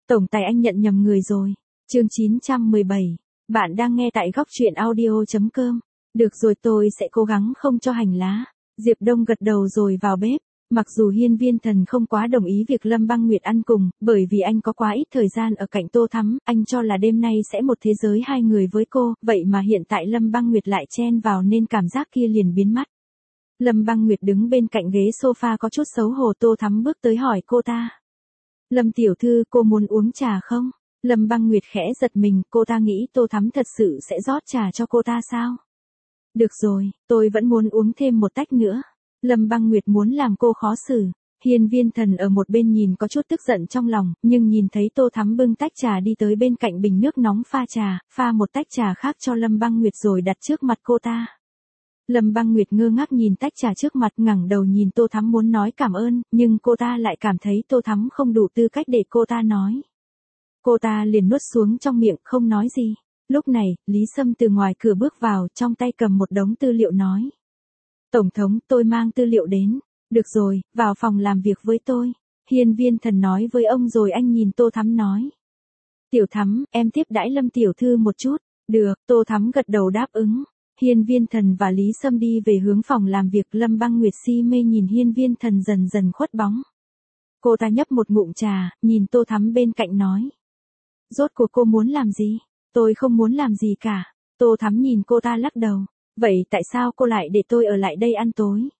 Tổng tài anh nhận nhầm người rồi. Chương 917. Bạn đang nghe tại góc truyện audio.com. Được rồi, tôi sẽ cố gắng không cho hành lá. Diệp Đông gật đầu rồi vào bếp. Mặc dù Hiên Viên Thần không quá đồng ý việc Lâm Băng Nguyệt ăn cùng, bởi vì anh có quá ít thời gian ở cạnh Tô Thắm, anh cho là đêm nay sẽ một thế giới hai người với cô, vậy mà hiện tại Lâm Băng Nguyệt lại chen vào nên cảm giác kia liền biến mất. Lâm Băng Nguyệt đứng bên cạnh ghế sofa có chút xấu hổ. Tô Thắm bước tới hỏi cô ta. Lâm tiểu thư, cô muốn uống trà không? Lâm Băng Nguyệt khẽ giật mình, cô ta nghĩ Tô Thắm thật sự sẽ rót trà cho cô ta sao? Được rồi, tôi vẫn muốn uống thêm một tách nữa. Lâm Băng Nguyệt muốn làm cô khó xử. Hiên Viên Thần ở một bên nhìn có chút tức giận trong lòng, nhưng nhìn thấy Tô Thắm bưng tách trà đi tới bên cạnh bình nước nóng pha trà, pha một tách trà khác cho Lâm Băng Nguyệt rồi đặt trước mặt cô ta. Lâm Băng Nguyệt ngơ ngác nhìn tách trà trước mặt, ngẩng đầu nhìn Tô Thắm muốn nói cảm ơn, nhưng cô ta lại cảm thấy Tô Thắm không đủ tư cách để cô ta nói. Cô ta liền nuốt xuống trong miệng, không nói gì. Lúc này, Lý Sâm từ ngoài cửa bước vào, trong tay cầm một đống tư liệu nói. Tổng thống, tôi mang tư liệu đến. Được rồi, vào phòng làm việc với tôi. Hiên Viên Thần nói với ông rồi anh nhìn Tô Thắm nói. Tiểu Thắm, em tiếp đãi Lâm tiểu thư một chút. Được, Tô Thắm gật đầu đáp ứng. Hiên Viên Thần và Lý Sâm đi về hướng phòng làm việc. Lâm Băng Nguyệt si mê nhìn Hiên Viên Thần dần dần khuất bóng. Cô ta nhấp một ngụm trà, nhìn Tô Thắm bên cạnh nói. Rốt cuộc cô muốn làm gì? Tôi không muốn làm gì cả. Tô Thắm nhìn cô ta lắc đầu. Vậy tại sao cô lại để tôi ở lại đây ăn tối?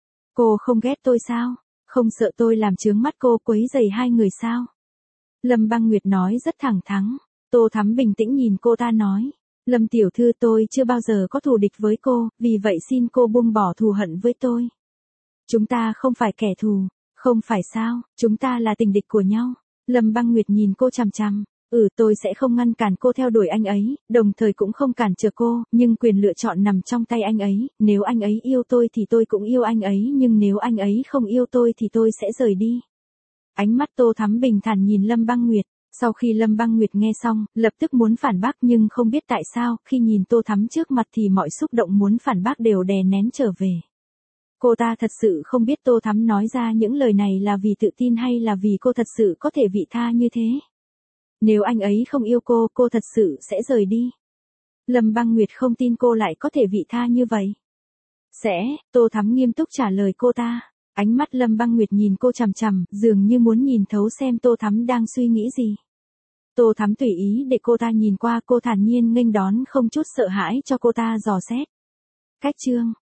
Cô không ghét tôi sao? Không sợ tôi làm chướng mắt cô, quấy rầy hai người sao? Lâm Băng Nguyệt nói rất thẳng thắn. Tô Thắm bình tĩnh nhìn cô ta nói. Lâm tiểu thư, tôi chưa bao giờ có thù địch với cô, vì vậy xin cô buông bỏ thù hận với tôi. Chúng ta không phải kẻ thù. Không phải sao, chúng ta là tình địch của nhau. Lâm Băng Nguyệt nhìn cô chằm chằm. Tôi sẽ không ngăn cản cô theo đuổi anh ấy, đồng thời cũng không cản trở cô, nhưng quyền lựa chọn nằm trong tay anh ấy, nếu anh ấy yêu tôi thì tôi cũng yêu anh ấy, nhưng nếu anh ấy không yêu tôi thì tôi sẽ rời đi. Ánh mắt Tô Thắm bình thản nhìn Lâm Băng Nguyệt, sau khi Lâm Băng Nguyệt nghe xong, lập tức muốn phản bác nhưng không biết tại sao, khi nhìn Tô Thắm trước mặt thì mọi xúc động muốn phản bác đều đè nén trở về. Cô ta thật sự không biết Tô Thắm nói ra những lời này là vì tự tin hay là vì cô thật sự có thể vị tha như thế. Nếu anh ấy không yêu cô thật sự sẽ rời đi. Lâm Băng Nguyệt không tin cô lại có thể vị tha như vậy. Tô Thắm nghiêm túc trả lời cô ta. Ánh mắt Lâm Băng Nguyệt nhìn cô chằm chằm, dường như muốn nhìn thấu xem Tô Thắm đang suy nghĩ gì. Tô Thắm tùy ý để cô ta nhìn qua, cô thản nhiên nghênh đón không chút sợ hãi cho cô ta dò xét. Cách chương